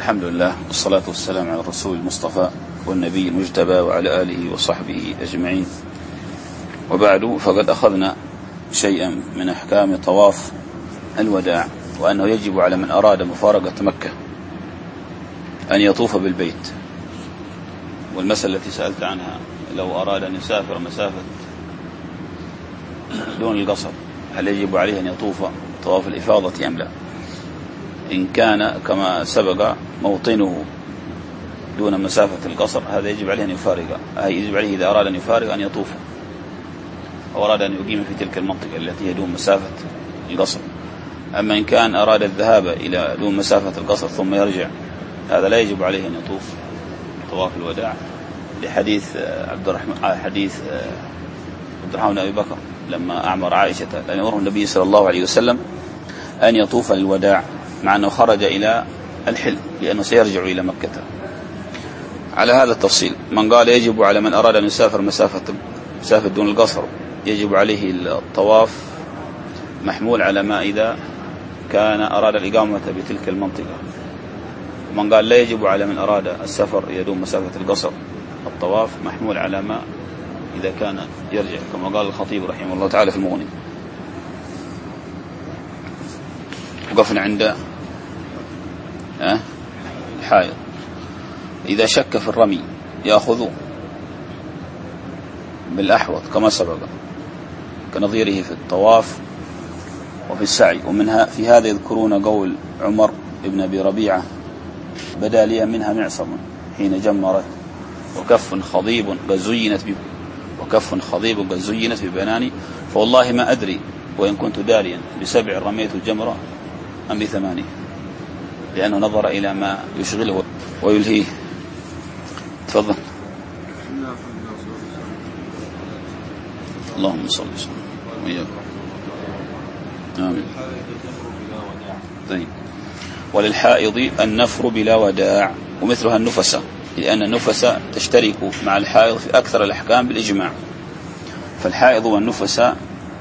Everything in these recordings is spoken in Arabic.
الحمد لله والصلاة والسلام على الرسول المصطفى والنبي المجتبى وعلى آله وصحبه أجمعين، وبعد، فقد أخذنا شيئا من أحكام طواف الوداع، وأنه يجب على من أراد مفارقة مكة أن يطوف بالبيت. والمسألة التي سألت عنها، لو أراد أن يسافر مسافة دون القصر، هل يجب عليه أن يطوف طواف الإفاضة أم لا؟ إن كان كما سبق موطنه دون مسافة القصر، هذا يجب عليه أن يفارق، يجب عليه إذا أراد أن يفارق أن يطوف، أو أراد أن يقيم في تلك المنطقة التي هي دون مسافة القصر. أما إن كان أراد الذهاب إلى دون مسافة القصر ثم يرجع، هذا لا يجب عليه أن يطوف طواف الوداع، لحديث عبد الرحمن بن أبي بكر لما أعمر عائشة أن يأمره النبي صلى الله عليه وسلم أن يطوف للوداع، مع أنه خرج إلى الحل لأنه سيرجع إلى مكة. على هذا التفصيل، من قال يجب على من أراد أن يسافر مسافة دون القصر يجب عليه الطواف، محمول على ما إذا كان أراد الإقامة بتلك المنطقة. من قال لا يجب على من أراد السفر يدوم مسافة القصر الطواف، محمول على ما إذا كان يرجع، كما قال الخطيب رحمه الله تعالى في المغني. وقفنا عند الحائض. إذا شك في الرمي يأخذ بالأحوط كما سبق، كنظيره في الطواف وفي السعي. ومنها في هذا يذكرون قول عمر ابن أبي ربيعة: بدا لي منها معصم حين جمرت، وكف خضيب قد زينت ببناني، فوالله ما أدري وإن كنت داريا ب7 رميت الجمرة أم ب8، لأنه نظر إلى ما يشغله ويلهيه. تفضل. اللهم صل وسلم وإياكم. آمين. طيب. وللحائض النفر بلا وداع، ومثلها النفسة، لأن النفسة تشترك مع الحائض في أكثر الأحكام بالإجماع. فالحائض والنفسة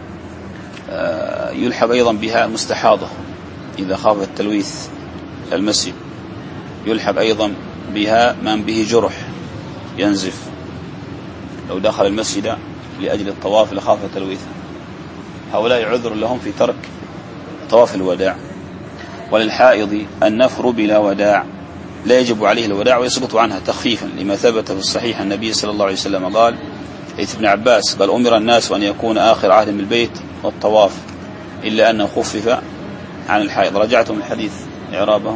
يلحق أيضا بها المستحاضة إذا خاف التلويث المسجد، يلحق أيضا بها من به جرح ينزف، لو دخل المسجد لأجل الطواف لخاف تلويثا، هؤلاء عذر لهم في ترك طواف الوداع. وللحائض النفر بلا وداع، لا يجب عليه الوداع ويسقط عنها تخفيفا، لما ثبت في الصحيح النبي صلى الله عليه وسلم قال: حديث ابن عباس قال: أمر الناس أن يكون آخر عهد بالبيت والطواف، إلا أنه خفف عن الحائض. رجعتم الحديث إعرابهم،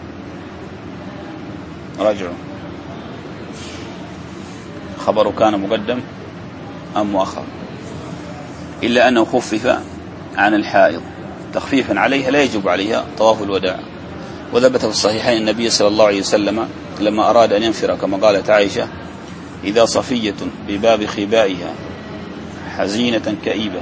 راجعوا. خبره كان مقدم أم مؤخر؟ إلا أنه خفف عن الحائض تخفيفا عليها، لا يجب عليها طواف الوداع. وثبت في الصحيحين النبي صلى الله عليه وسلم لما أراد أن ينفر، كما قالت عائشة: إذا صفية بباب خبائها حزينة كئيبة،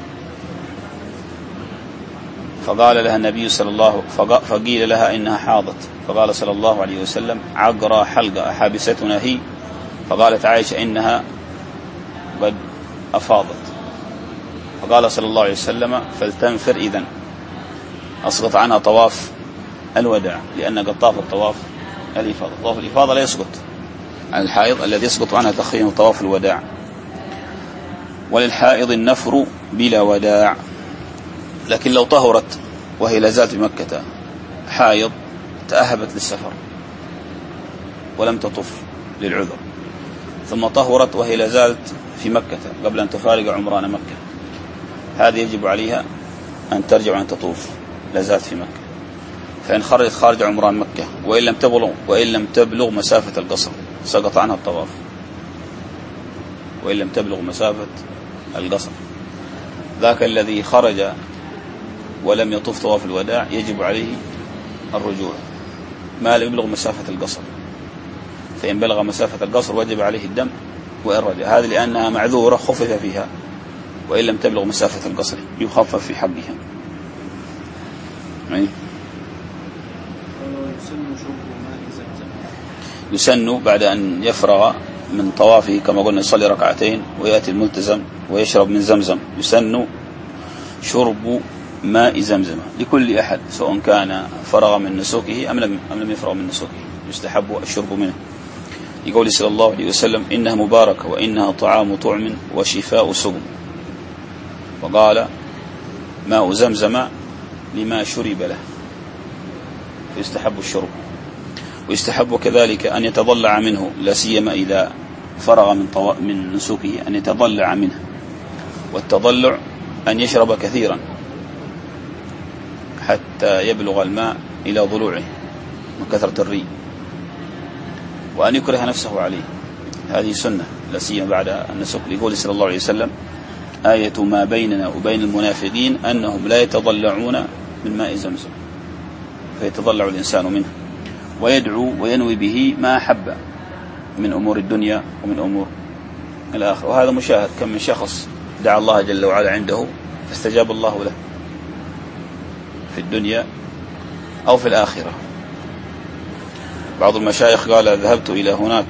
فقال لها النبي فقيل لها إنها حاضت، فقال صلى الله عليه وسلم: عقرى حلقة أحابستنا هي؟ فقالت عائشة: إنها قد أفاضت. فقال صلى الله عليه وسلم: فلتنفر إذن، أسقط عنها طواف الوداع، لأن قد طاف الطواف الإفاضة. طواف الإفاضة لا يسقط عن الحائض، الذي يسقط عنها تخفيف طواف الوداع. وللحائض النفر بلا وداع، لكن لو طهرت وهي لازالت بمكة حائض، تأهبت للسفر ولم تطف للعذر، ثم طهرت وهي لازالت في مكة قبل أن تفارق عمران مكة، هذه يجب عليها أن ترجع وأن تطوف لازالت في مكة. فإن خرجت خارج عمران مكة وإن لم تبلغ مسافة القصر سقط عنها الطواف، وإن لم تبلغ مسافة القصر. ذاك الذي خرج ولم يطوف طواف الوداع يجب عليه الرجوع ما لم يبلغ مسافة القصر، فإن بلغ مسافة القصر وجب عليه الدم وإن رجع، هذه لأنها معذورة خفف فيها، وإن لم تبلغ مسافة القصر يخفف في حقها. يسن بعد أن يفرغ من طوافه كما قلنا يصلي ركعتين ويأتي الملتزم ويشرب من زمزم، يسن شرب ماء زمزم لكل أحد سواء كان فرغ من نسوكه أم لم يفرغ من نسوكه، يستحب الشرب منه. يقول صلى الله عليه وسلم: إنها مباركة وإنها طعام طعم وشفاء سقم. وقال: ماء زمزم لما شرب له، فيستحب الشرب. ويستحب كذلك أن يتضلع منه، لا سيما إذا فرغ من نسوكه أن يتضلع منه. والتضلع أن يشرب كثيرا حتى يبلغ الماء إلى ضلوعه من كثرة الري، وأن يكره نفسه عليه، هذه سنة لا سيما بعد النسك. يقول صلى الله عليه وسلم: آية ما بيننا وبين المنافقين أنهم لا يتضلعون من ماء زمزم، فيتضلع الإنسان منه ويدعو وينوي به ما أحب من أمور الدنيا ومن أمور الآخرة. وهذا مشاهد، كم من شخص دعا الله جل وعلا عنده فاستجاب الله له في الدنيا أو في الآخرة. بعض المشايخ قال: ذهبت إلى هناك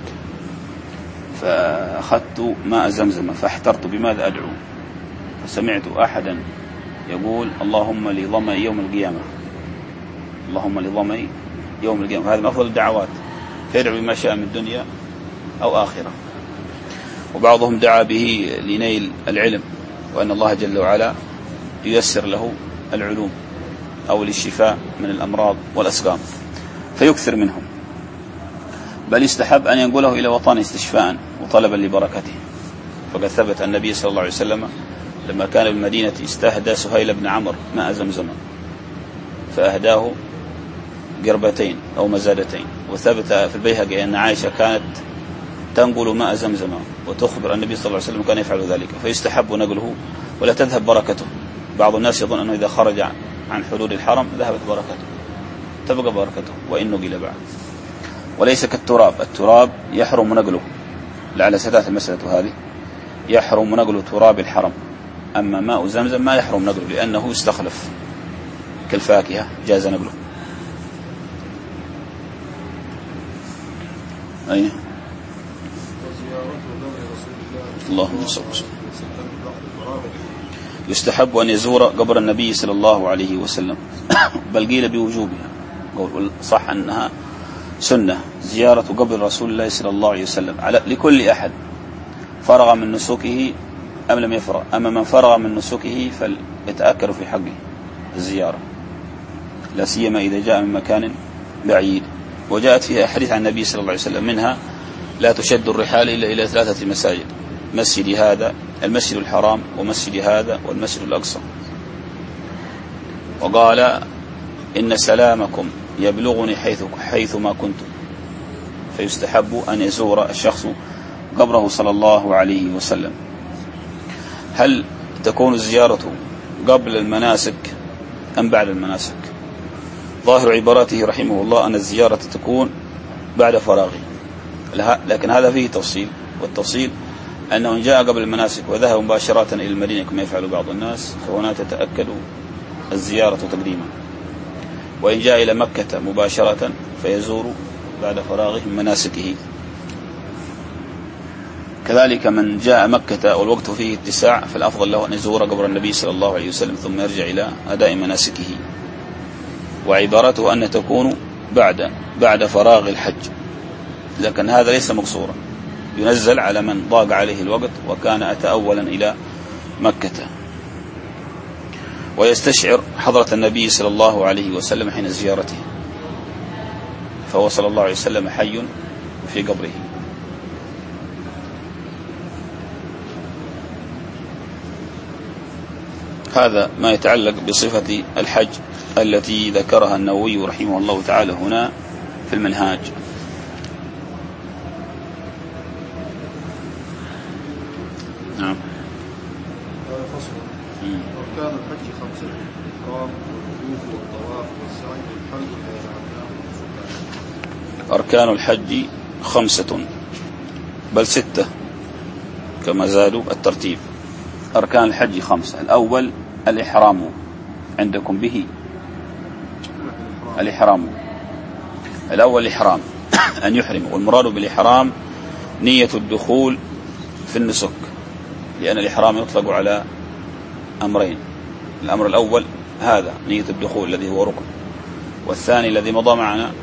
فأخذت ماء زمزم فاحترت بماذا أدعو، فسمعت أحدا يقول: اللهم لظمأ يوم القيامة، اللهم لظمأ يوم القيامة. هذا من أفضل الدعوات، فيدعو بما شاء من الدنيا أو آخرة. وبعضهم دعا به لنيل العلم، وأن الله جل وعلا ييسر له العلوم أو للشفاء من الأمراض والأسقام، فيكثر منهم. بل يستحب أن ينقله إلى وطن استشفاء وطلبا لبركته. فقد ثبت النبي صلى الله عليه وسلم لما كان بالمدينة استهدى سهيل بن عمرو ماء زمزم، فأهداه قربتين أو مزادتين. وثبت في البيهقي أن عائشة كانت تنقل ماء زمزم وتخبر النبي صلى الله عليه وسلم كان يفعل ذلك، فيستحب نقله ولا تذهب بركته. بعض الناس يظن أنه إذا خرج عن حدود الحرم ذهبت بركته، تبقى بركته وإن نقل بعد. وليس كالتراب، التراب يحرم نقله، لعل ستأتي المسألة هذه، يحرم نقل تراب الحرم. أما ماء زمزم ما يحرم نقله لأنه يستخلف كالفاكهة، جاز نقله. أي اللهم صل وسلم. يستحب أن يزور قبر النبي صلى الله عليه وسلم، بل قيل بوجوبها، قول صح أنها سنة زيارة قبر رسول الله صلى الله عليه وسلم لكل أحد فرغ من نسوكه أم لم يفرغ. أما من فرغ من نسوكه فليتأكد في حقه الزيارة، لا سيما إذا جاء من مكان بعيد. وجاءت فيها أحاديث عن النبي صلى الله عليه وسلم، منها: لا تشد الرحال إلا إلى 3 مساجد: مسجد هذا، المسجد الحرام، ومسجد هذا، والمسجد الأقصى. وقال: إن سلامكم يبلغني حيث ما كنتم. فيستحب أن يزور الشخص قبره صلى الله عليه وسلم. هل تكون الزيارة قبل المناسك أم بعد المناسك؟ ظاهر عباراته رحمه الله أن الزيارة تكون بعد فراغه، لكن هذا فيه تفصيل، والتفصيل أنه إن جاء قبل المناسك وذهب مباشرة إلى المدينة كما يفعل بعض الناس فهنا تتأكد الزيارة تقديما، وإن جاء إلى مكة مباشرة فيزور بعد فراغه من مناسكه. كذلك من جاء مكة والوقت فيه اتساع فالأفضل له أن يزور قبر النبي صلى الله عليه وسلم ثم يرجع إلى أداء مناسكه. وعبارته أن تكون بعد فراغ الحج، لكن هذا ليس مقصورا، ينزل على من ضاق عليه الوقت وكان أتى أولا إلى مكة، ويستشعر حضرة النبي صلى الله عليه وسلم حين زيارته، فهو صلى الله عليه وسلم حي في قبره. هذا ما يتعلق بصفة الحج التي ذكرها النووي رحمه الله تعالى هنا في المنهاج. نعم. أركان الحج 5: الإحرام والوقوف والطواف والسعي والحج والإعلان. أركان الحج 5 بل 6 كما زادوا الترتيب. أركان الحج 5: الأول الإحرام، عندكم به الإحرام. الأول الإحرام أن يحرم، والمراد بالإحرام نية الدخول في النسك، لأن الإحرام يطلق على أمرين: الأمر الأول هذا نية الدخول الذي هو ركن. والثاني الذي مضى معنا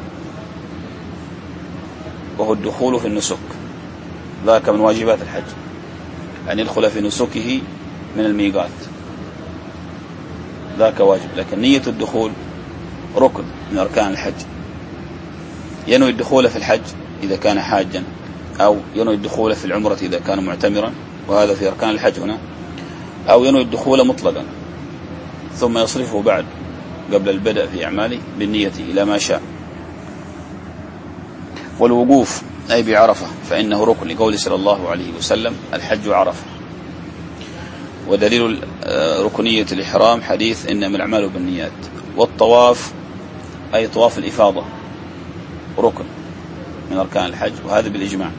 وهو الدخول في النسك، ذاك من واجبات الحج، أن يدخل في نسكه من الميقات، ذاك واجب. لكن نية الدخول ركن من أركان الحج، ينوي الدخول في الحج إذا كان حاجا، أو ينوي الدخول في العمرة إذا كان معتمرا، وهذا في أركان الحج هنا، أو ينوي الدخول مطلقا ثم يصرفه بعد قبل البدء في أعماله بالنية إلى ما شاء. والوقوف أي بعرفة فإنه ركن، لقول صلى الله عليه وسلم الحج عرفة. ودليل ركنية الإحرام حديث إنما الأعمال بالنيات. والطواف أي طواف الإفاضة ركن من أركان الحج، وهذا بالإجماع.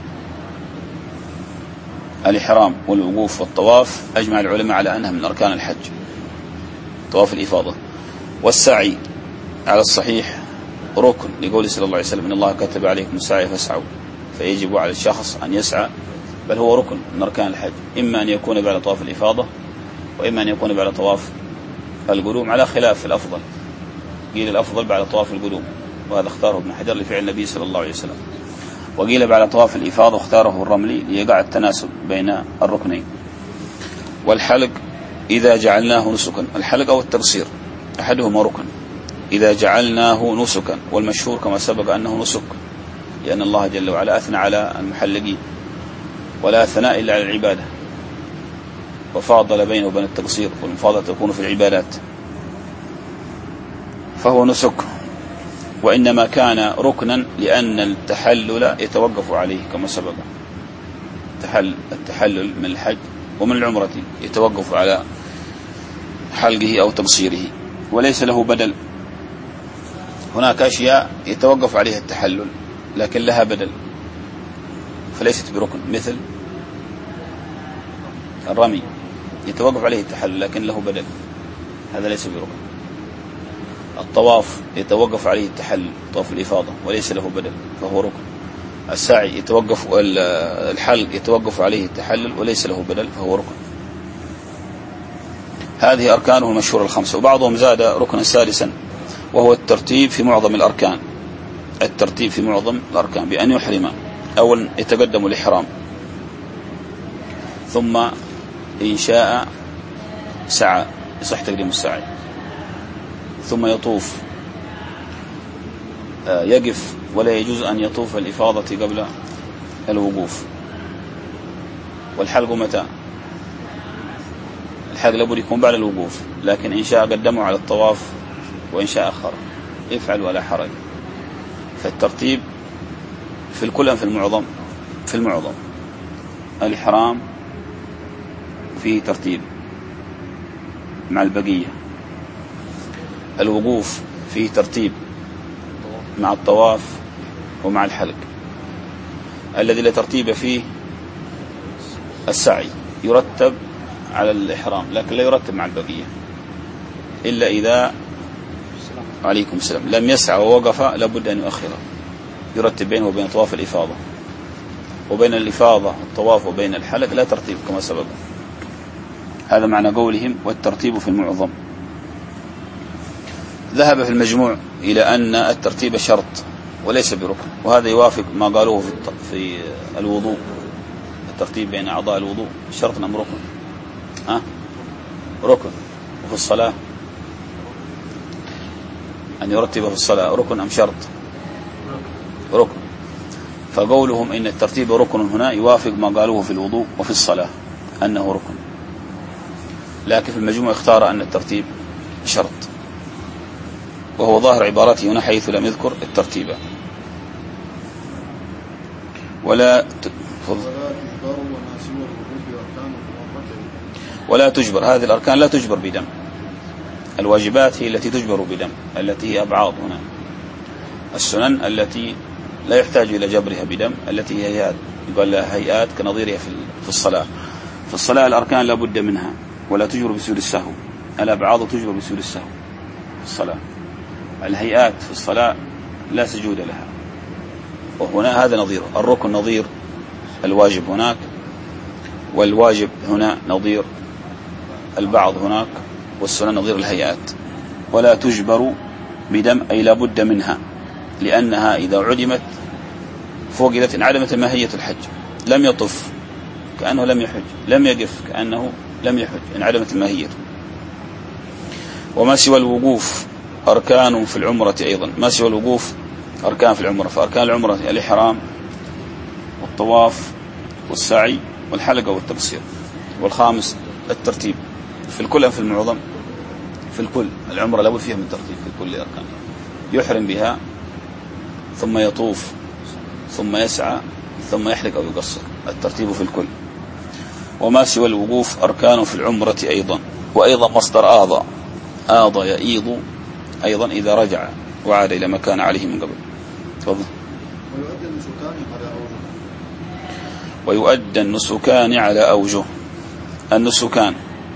الإحرام والوقوف والطواف أجمع العلماء على أنها من أركان الحج، طواف الإفاضة. والسعي على الصحيح ركن، لقول صلى الله عليه وسلم إن الله كتب عليكم السعي فاسعوا، فيجب على الشخص أن يسعى، بل هو ركن من أركان الحج، إما أن يكون بعد طواف الإفاضة وإما أن يكون بعد طواف القدوم، على خلاف الأفضل. قيل الأفضل بعد طواف القدوم، وهذا اختاره ابن حجر لفعل النبي صلى الله عليه وسلم. وقيل بعد طواف الإفاضة واختاره الرملي ليقع التناسب بين الركنين. والحلق إذا جعلناه نسكا، الحلق أو التقصير أحدهما ركن إذا جعلناه نسكا، والمشهور كما سبق أنه نسك، لأن الله جل وعلا أثنى على المحلقين، ولا ثناء إلا على العبادة، وفاضل بينه وبين التقصير، والمفاضلة تكون في العبادات، فهو نسك. وإنما كان ركنا لأن التحلل يتوقف عليه كما سبق، التحلل من الحج ومن العمرة يتوقف على حلقه أو تقصيره، وليس له بدل. هناك أشياء يتوقف عليها التحلل لكن لها بدل فليست بركن، مثل الرمي يتوقف عليه التحلل لكن له بدل، هذا ليس بركن. الطواف يتوقف عليه التحلل، طواف الإفاضة، وليس له بدل فهو ركن. السعي يتوقف، الحلق يتوقف عليه التحلل وليس له بدل فهو ركن. هذه أركانه المشهورة الخمسة. وبعضهم زاد ركنا سادسا وهو الترتيب في معظم الأركان، الترتيب في معظم الأركان بأن يحرم. أولا يتقدم الإحرام، ثم إن شاء سعى يصح تقديم السعي، ثم يطوف، يقف ولا يجوز أن يطوف الإفاضة قبل الوقوف. والحلق متى؟ الحلق لابد يكون بعد الوقوف، لكن إن شاء قدمه على الطواف وإن شاء أخر، يفعل ولا حرج. فالترتيب في الكل في المعظم، في المعظم الإحرام فيه ترتيب مع البقية، الوقوف فيه ترتيب مع الطواف ومع الحلق. الذي لا ترتيب فيه السعي يرتب على الإحرام لكن لا يرتب مع البقية، إلا إذا عليكم السلام لم يسعى ووقف لابد أن يؤخره، يرتب بينه وبين طواف الإفاضة، وبين الإفاضة الطواف وبين الحلق لا ترتيب كما سبق. هذا معنى قولهم والترتيب في المعظم. ذهب في المجموع إلى أن الترتيب شرط وليس بركن، وهذا يوافق ما قالوه في الوضوء، الترتيب بين أعضاء الوضوء شرط أم ركن؟ ركن. وفي الصلاة أن يرتب في الصلاة ركن أم شرط؟ ركن. فقولهم إن الترتيب ركن هنا يوافق ما قالوه في الوضوء وفي الصلاة أنه ركن، لكن في المجموع اختار أن الترتيب شرط، وهو ظاهر عبارته هنا حيث لم يذكر الترتيب. ولا تجبر هذه الأركان لا تجبر بدم، الواجبات هي التي تجبر بدم، التي هي أبعاض هنا. السنن التي لا يحتاج إلى جبرها بدم، التي هي هيئات، يقال لها هيئات كنظيرها في الصلاة. في الصلاة الأركان لا بد منها ولا تجبر بسجود السهو، الأبعاض تجبر بسجود السهو في الصلاة. الهيئات في الصلاة لا سجود لها، وهنا هذا نظير الركن، نظير الواجب هناك، والواجب هنا نظير البعض هناك، والسنن نظير الهيئات. ولا تجبر بدم أي لا بد منها، لأنها إذا عدمت فوجدت انعدمت ماهية الحج. لم يطف كأنه لم يحج، لم يقف كأنه لم يحج، انعدمت الماهية. وما سوى الوقوف أركان في العمرة أيضا. ما سوى الوقوف أركان في العمرة. فأركان العمرة الإحرام والطواف والسعي والحلقة والتقصير. والخامس الترتيب في الكل أم في المعظم؟ في الكل. العمرة لابد فيها من ترتيب في الكل أركان. يحرم بها ثم يطوف ثم يسعى ثم يحلق أو يقصر. الترتيب في الكل. وما سوى الوقوف أركان في العمرة أيضا. وأيضا مصدر آضى، آضى يئيض أيضا إذا رجع وعاد إلى ما كان عليه من قبل. تفضل. ويؤدى النسكان على أوجه. النسكان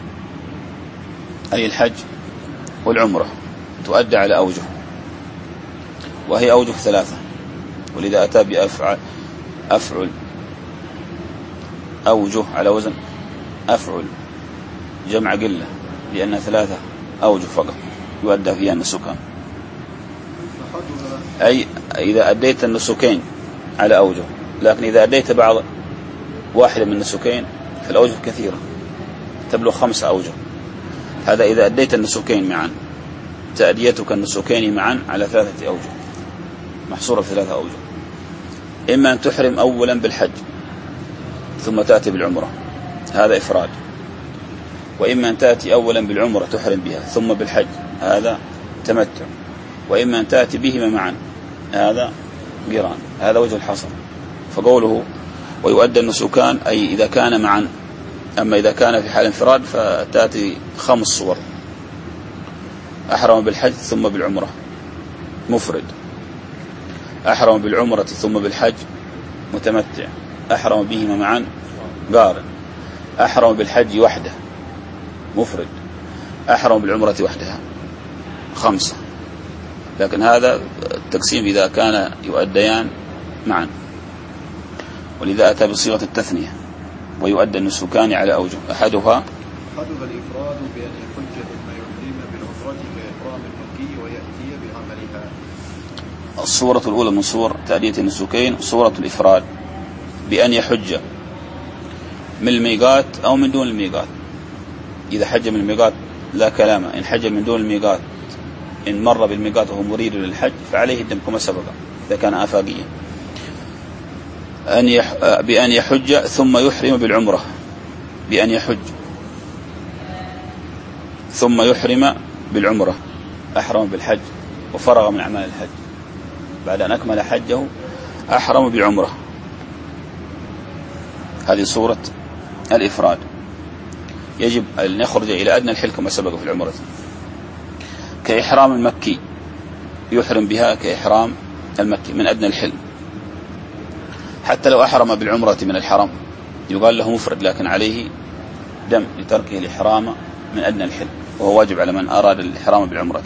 أي الحج والعمرة تؤدى على أوجه، وهي أوجه ثلاثة. ولذا أتى أفعل أوجه على وزن أفعل جمع قلة، لأن ثلاثة أوجه فقط يؤدى فيها النسكان. أي إذا أديت النسكين على أوجه، لكن إذا أديت بعض واحدة من النسكين فالأوجه كثيرة تبلغ 5 أوجه. هذا إذا أديت النسكين معا. تأديتك النسكين معا على 3 أوجه، محصورة في 3 أوجه. إما أن تحرم أولا بالحج ثم تأتي بالعمرة، هذا إفراد. وإما أن تأتي أولا بالعمرة تحرم بها ثم بالحج، هذا تمتع. وإما أن تأتي بهما معا، هذا قران. هذا وجه الحصر. فقوله ويؤدى النسكان أي إذا كان معا. أما إذا كان في حال انفراد فتأتي 5 صور: أحرم بالحج ثم بالعمرة مفرد، أحرم بالعمرة ثم بالحج متمتع، أحرم بهما معا قارن، أحرم بالحج وحده مفرد، أحرم بالعمرة وحدها 5. لكن هذا التقسيم إذا كان يؤديان معا، ولذا أتى بصيغة التثنية. ويؤدى النسكان على أوجه. أحدها الإفراد بأن يحج ثم يحرم بالعمرة كإحرام المكي ويأتي بعملها. الصورة الأولى من صور تأدية النسكين صورة الإفراد بأن يحج من الميقات أو من دون الميقات. إذا حج من الميقات لا كلام. إن حج من دون الميقات، إن مر بالميقات وهو مريد للحج فعليه الدم كما سبق إذا كان آفاقيا. بأن يحج ثم يحرم بالعمرة. بأن يحج ثم يحرم بالعمرة. أحرم بالحج وفرغ من أعمال الحج، بعد أن أكمل حجه أحرم بعمرة. هذه صورة الإفراد. يجب أن يخرج إلى أدنى الحل كما سبق في العمرة. كإحرام المكي يحرم بها كإحرام المكي من أدنى الحل. حتى لو أحرم بالعمرة من الحرم يقال له مفرد، لكن عليه دم لتركه الإحرام من أدنى الحل، وهو واجب على من أراد الإحرام بالعمرة.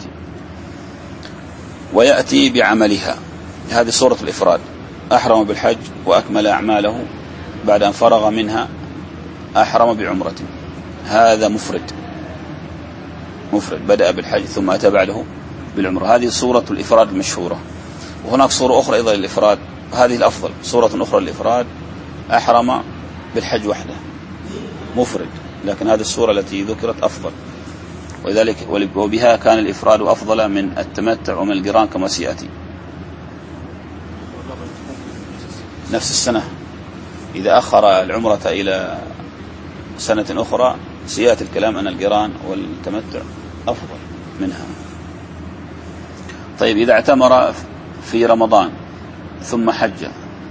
ويأتي بعملها. هذه صورة الإفراد. أحرم بالحج وأكمل أعماله، بعد أن فرغ منها أحرم بعمرة. هذا مفرد بدأ بالحج ثم أتى بعده بالعمرة. هذه صورة الإفراد المشهورة. وهناك صورة أخرى أيضا للإفراد، هذه الأفضل. صورة أخرى للإفراد: أحرم بالحج وحده مفرد، لكن هذه الصورة التي ذكرت أفضل، ولذلك وبها كان الإفراد أفضل من التمتع ومن القران كما سيأتي. نفس السنة. إذا أخر العمرة إلى سنة أخرى سيأتي الكلام أن القران والتمتع أفضل منها. طيب، إذا اعتمر في رمضان ثم حج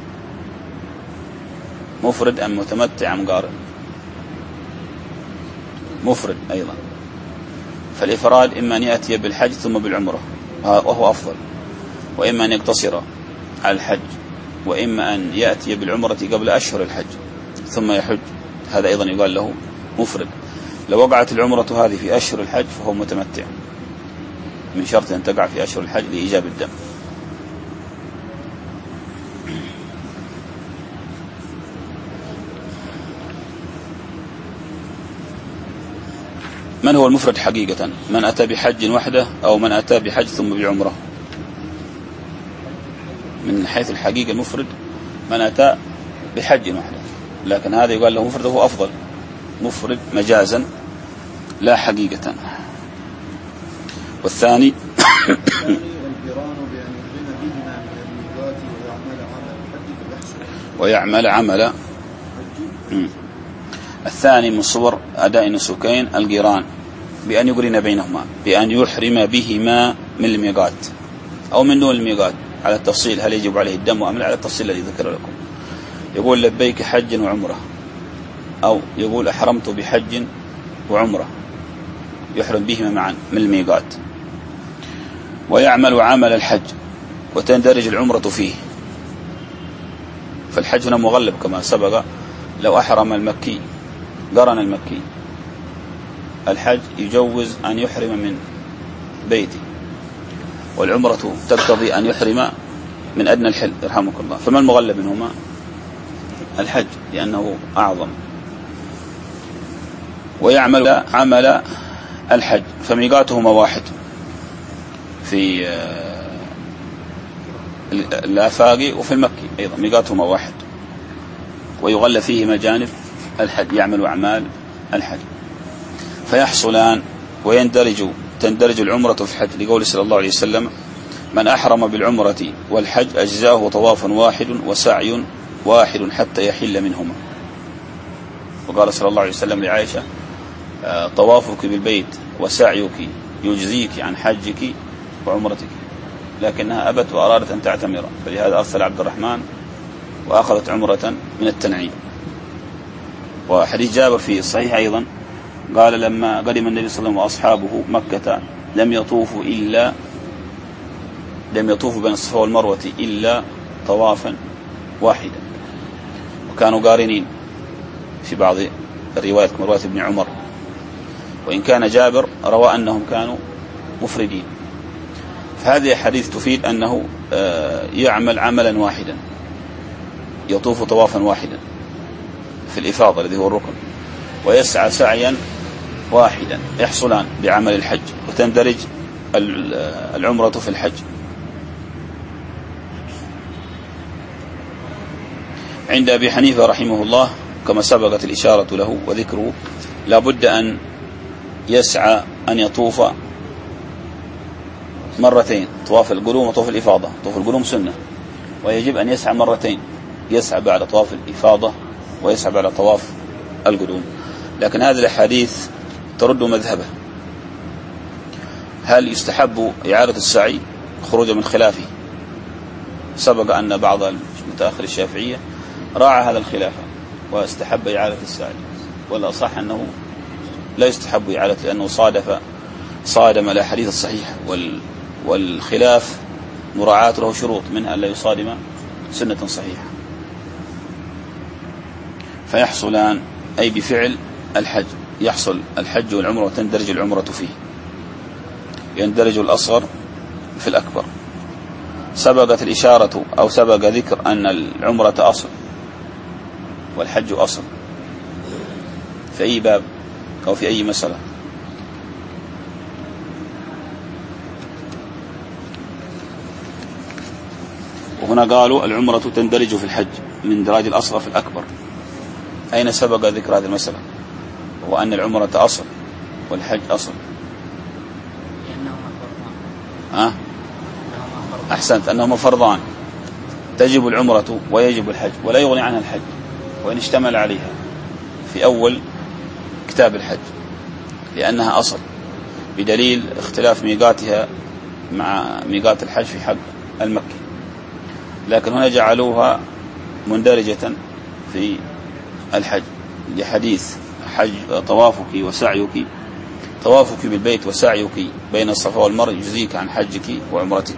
مفرد أم متمتع أم قارن؟ مفرد أيضا. فالإفراد إما أن يأتي بالحج ثم بالعمرة وهو أفضل، وإما أن يقتصر على الحج، وإما أن يأتي بالعمرة قبل أشهر الحج ثم يحج، هذا أيضا يقال له مفرد. لو وقعت العمرة هذه في أشهر الحج فهو متمتع، من شرط أن تقع في أشهر الحج لإيجاب الدم. من هو المفرد حقيقة؟ من أتى بحج وحده أو من أتى بحج ثم بعمرة؟ من حيث الحقيقة المفرد من أتى بحج وحده، لكن هذا يقال له مفرد هو أفضل، مفرد مجازا لا حقيقة. والثاني ويعمل عمل. الثاني من صور أداء النسكين القران بأن يقرن بينهما، بأن يحرم بهما من الميقات أو من دون الميقات، على التفصيل هل يجب عليه الدم أم لا، على التفصيل الذي ذكر لكم. يقول لبيك حج وعمرة، أو يقول أحرمت بحج وعمرة، يحرم بهما معا من الميقات. ويعمل عمل الحج وتندرج العمرة فيه، فالحج هنا مغلب كما سبق. لو أحرم المكي قرن المكي، الحج يجوز أن يحرم من بيته، والعمرة تقتضي أن يحرم من أدنى الحل يرحمك الله. فما المغلب منهما؟ الحج لأنه أعظم. ويعمل عمل الحج فميقاتهما واحد في الآفاقي وفي المكي أيضا، ميقاتهما واحد، ويغلى فيه مجانب الحج، يعمل أعمال الحج فيحصلان. تندرج العمرة في الحج لقول صلى الله عليه وسلم: من أحرم بالعمرة والحج أجزاه طواف واحد وسعي واحد حتى يحل منهما. وقال صلى الله عليه وسلم لعائشة: طوافك بالبيت وسعيك يجزيك عن حجك وعمرتك، لكنها أبت وأرادت أن تعتمر، فلهذا أرسل عبد الرحمن وأخذت عمرة من التنعيم. وحديث جابر في الصحيح أيضا قال: لما قدم النبي صلى الله عليه وسلم وأصحابه مكة لم يطوفوا بين الصفا والمروة إلا طوافا واحدا، وكانوا قارنين في بعض الروايات كما رواية ابن عمر، وإن كان جابر روى أنهم كانوا مفردين. فهذه الحديث تفيد أنه يعمل عملا واحدا، يطوف طوافا واحدا في الإفاضة الذي هو الركن، ويسعى سعيا واحدا، يحصلان بعمل الحج، وتندرج العمرة في الحج. عند أبي حنيفة رحمه الله كما سبقت الإشارة له وذكره، لا بد أن يسعى أن يطوف مرتين، طواف القدوم وطواف الإفاضة. طواف القدوم سنة، ويجب أن يسعى مرتين، يسعى بعد طواف الإفاضة ويسعى بعد طواف القدوم. لكن هذه الأحاديث ترد مذهبه. هل يستحب إعادة السعي خروجا من خلافه؟ سبق أن بعض المتأخر الشافعية راعى هذا الخلاف واستحب إعادة السعي، ولا صح أنه لا يستحب إعادة، لأنه صادم الأحاديث الصحيحة، والخلاف مراعاة له شروط، منها أن لا يصادم سنة صحيحة. فيحصلان أي بفعل الحج، يحصل الحج والعمرة وتندرج العمرة فيه، يندرج الأصغر في الأكبر. سبقت الإشارة أو سبق ذكر أن العمرة أصل والحج أصل في أي باب أو في أي مسألة؟ وهنا قالوا العمرة تندرج في الحج من دراج الأصغر في الأكبر. أين سبق ذكر هذه المسألة؟ هو أن العمرة أصل والحج أصل. أحسنت، أنهما فرضان، تجب العمرة ويجب الحج، ولا يغني عنها الحج وإن اشتمل عليها في أول كتاب الحج، لأنها أصل، بدليل اختلاف ميقاتها مع ميقات الحج في حق المكي. لكن هنا جعلوها مندرجة في الحج لحديث حج طوافك وسعيك، طوافك بالبيت وسعيك بين الصفا والمروة يجزيك عن حجك وعمرتك.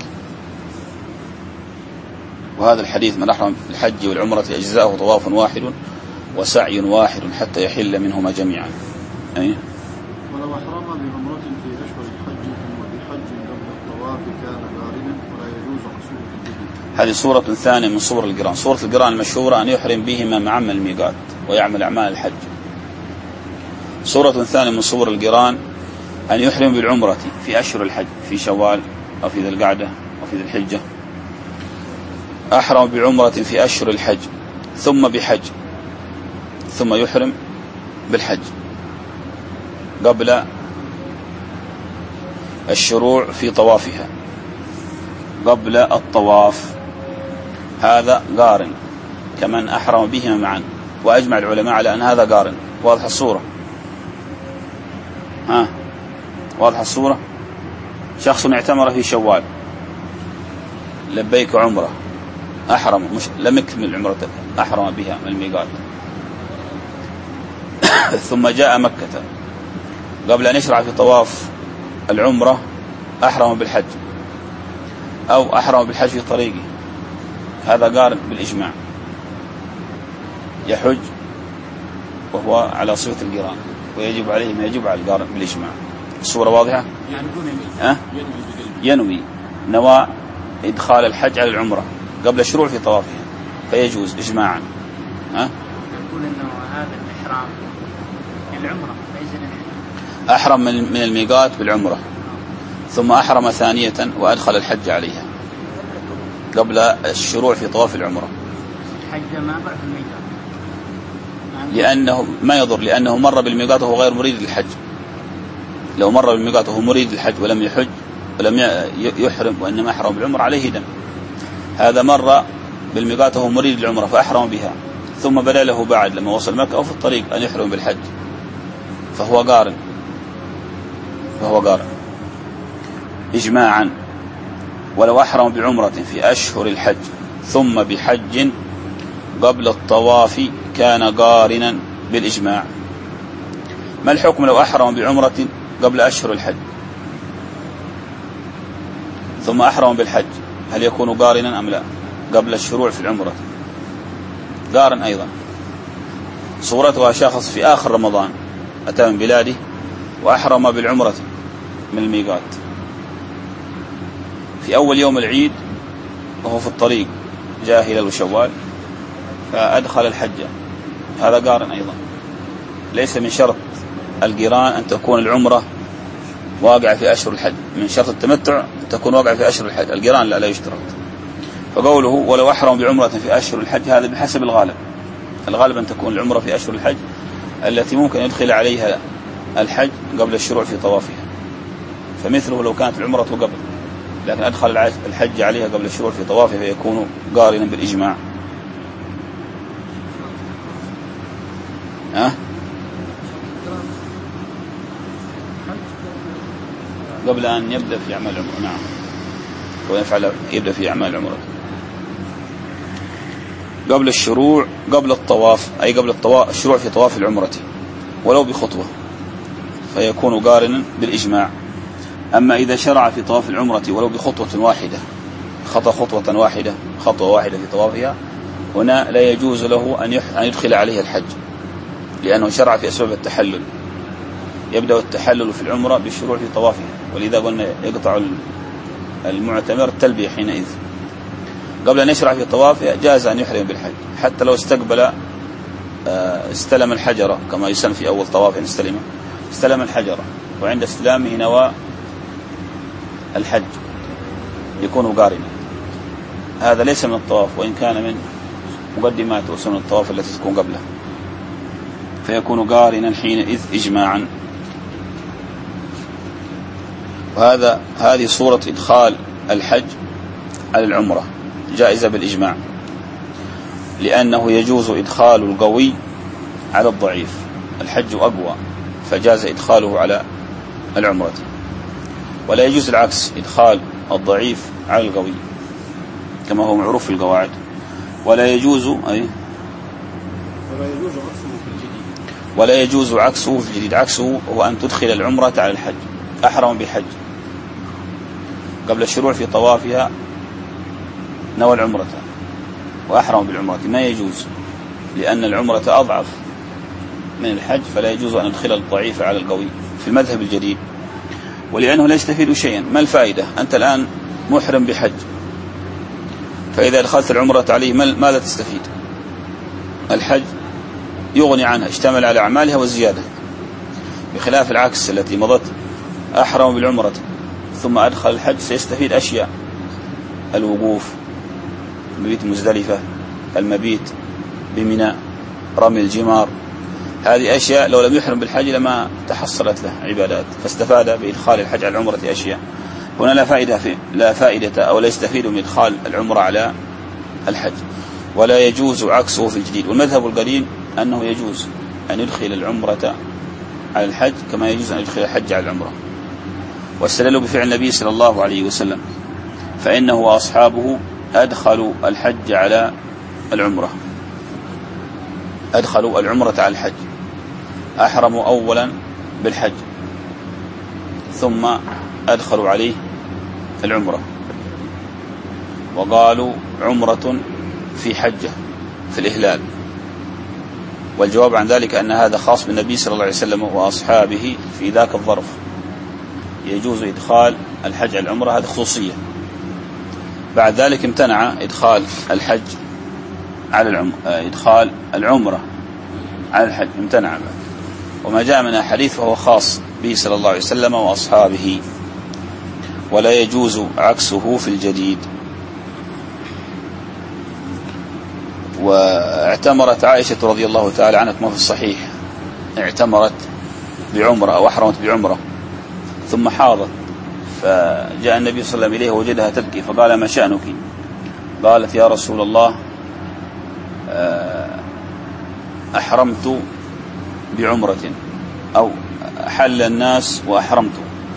وهذا الحديث: من أحرم بالحج والعمرة أجزاءه طواف واحد وسعي واحد حتى يحل منهما جميعا. ولو أحرم بعمرة في أشهر الحج ثم بحج قبل الطواف كان قارنا ولا يجوز حصول الجديد. هذه صورة ثانية من صور القران. صورة القران المشهورة أن يحرم بهما مع الميقات ويعمل أعمال الحج. صورة ثانية من صور القران أن يحرم بالعمرة في أشهر الحج، في شوال أو في ذي القعدة أو في ذي الحجة. أحرم بعمرة في أشهر الحج ثم بحج، ثم يحرم بالحج قبل الشروع في طوافها، قبل الطواف، هذا قارن كمن أحرم بهما معا. وأجمع العلماء على أن هذا قارن. واضح الصورة؟ واضح الصورة؟ شخص اعتمر في شوال، لبيك عمره، أحرم، مش لم يكمل عمرته، أحرم بها من الميقات، ثم جاء مكة قبل أن يشرع في طواف العمرة أحرم بالحج، أو أحرم بالحج في طريقه، هذا قارن بالإجماع، يحج وهو على صفة القران، ويجب عليه ما يجب على القارن بالإجماع. الصورة واضحة؟ ينوي نوى إدخال الحج على العمرة قبل الشروع في طوافها فيجوز إجماعا. يقول إنه هذا الإحرام العمرة أحرم من الميقات بالعمرة، ثم أحرم ثانية وأدخل الحج عليها قبل الشروع في طواف العمرة. الحج ما بعد الميقات، لأنه ما يضر، لأنه مر بالميقات وهو غير مريد للحج. لو مر بالميقات وهو مريد للحج ولم يحج ولم يحرم وإنما أحرم بالعمرة عليه دم. هذا مر بالميقات وهو مريد للعمرة فأحرم بها، ثم بدا له بعد لما وصل مكة أو في الطريق أن يحرم بالحج، فهو قارن إجماعا. ولو أحرم بعمرة في أشهر الحج ثم بحج قبل الطواف كان قارنا بالإجماع. ما الحكم لو أحرم بعمرة قبل أشهر الحج ثم أحرم بالحج؟ هل يكون قارنا أم لا قبل الشروع في العمرة؟ قارن أيضا. صورتها شخص في آخر رمضان أتى من بلاده وأحرم بالعمرة من الميقات في أول يوم العيد وهو في الطريق جاء هلال وشوال فأدخل الحج، هذا قارن أيضا. ليس من شرط القران أن تكون العمرة واقعة في أشهر الحج، من شرط التمتع أن تكون واقعة في أشهر الحج، القران لا يشترط. فقوله ولو أحرم بعمرة في أشهر الحج هذا بحسب الغالب. الغالب أن تكون العمرة في أشهر الحج التي ممكن يدخل عليها الحج قبل الشروع في طوافها، فمثله لو كانت العمرة قبل لكن أدخل الحج عليها قبل الشروع في طوافها فيكون قارنا بالإجماع. قبل أن يبدأ في أعمال العمرة، نعم، ويفعل يبدأ في أعمال العمرة قبل الشروع، قبل الطواف، أي قبل الشروع في طواف العمرة ولو بخطوة فيكون قارنا بالإجماع. أما إذا شرع في طواف العمرة ولو بخطوة واحدة، خطوة واحدة في طوافها، هنا لا يجوز له أن يدخل عليه الحج، لأنه شرع في أسباب التحلل. يبدأ التحلل في العمرة بالشروع في طوافها، ولذا قلنا يقطع المعتمر التلبية حينئذ. قبل أن يشرع في طوافها جاز أن يحرم بالحج، حتى لو استلم الحجرة كما يسن في أول طواف استلم الحجرة وعند استلامه نوى الحج يكون قارنا. هذا ليس من الطواف، وإن كان من مقدمات وسنن الطواف التي تكون قبله، فيكون قارنا حينئذ إجماعا. هذه صورة إدخال الحج على العمرة جائزة بالإجماع، لأنه يجوز إدخال القوي على الضعيف، الحج أقوى فجاز إدخاله على العمرة، ولا يجوز العكس، إدخال الضعيف على القوي كما هو معروف في القواعد. ولا يجوز عكسه في الجديد. عكسه هو أن تدخل العمرة على الحج. أحرم بحج قبل الشروع في طوافها نوى العمرة وأحرم بالعمرة، ما يجوز، لأن العمرة أضعف من الحج، فلا يجوز أن ندخل الضعيف على القوي في المذهب الجديد، ولأنه لا يستفيد شيئا. ما الفائدة؟ أنت الآن محرم بحج، فإذا دخلت العمرة عليه ماذا تستفيد؟ الحج يغني عنها، اشتمل على أعمالها والزيادة، بخلاف العكس التي مضت أحرم بالعمرة ثم أدخل الحج سيستفيد أشياء: الوقوف، مبيت مزدلفة، المبيت بمنى، رمي الجمار. هذه أشياء لو لم يحرم بالحج لما تحصلت له عبادات، فاستفاد بإدخال الحج على العمرة أشياء. هنا لا فائدة أو لا يستفيد من إدخال العمرة على الحج، ولا يجوز عكسه في الجديد. والمذهب القديم أنه يجوز أن يدخل العمرة على الحج كما يجوز أن يدخل الحج على العمرة، واستدلوا بفعل النبي صلى الله عليه وسلم، فإنه وأصحابه أدخلوا الحج على العمرة، أدخلوا العمرة على الحج، أحرموا أولا بالحج ثم أدخلوا عليه العمرة، وقالوا عمرة في حجة في الإهلال. والجواب عن ذلك أن هذا خاص بالنبي صلى الله عليه وسلم وأصحابه في ذاك الظرف، يجوز إدخال الحج على العمرة، هذه خصوصية. بعد ذلك امتنع إدخال الحج على إدخال العمرة على الحج، امتنع. وما جاء من حديث فهو خاص به صلى الله عليه وسلم وأصحابه، ولا يجوز عكسه في الجديد. واعتمرت عائشة رضي الله تعالى عنها كما في الصحيح، اعتمرت بعمرة أو أحرمت بعمرة ثم حاضت، فجاء النبي صلى الله عليه وسلم إليه ووجدها تبكي، فقال: ما شأنك؟ قالت: يا رسول الله أحرمت بعمرة، أو حل الناس وأحرمت.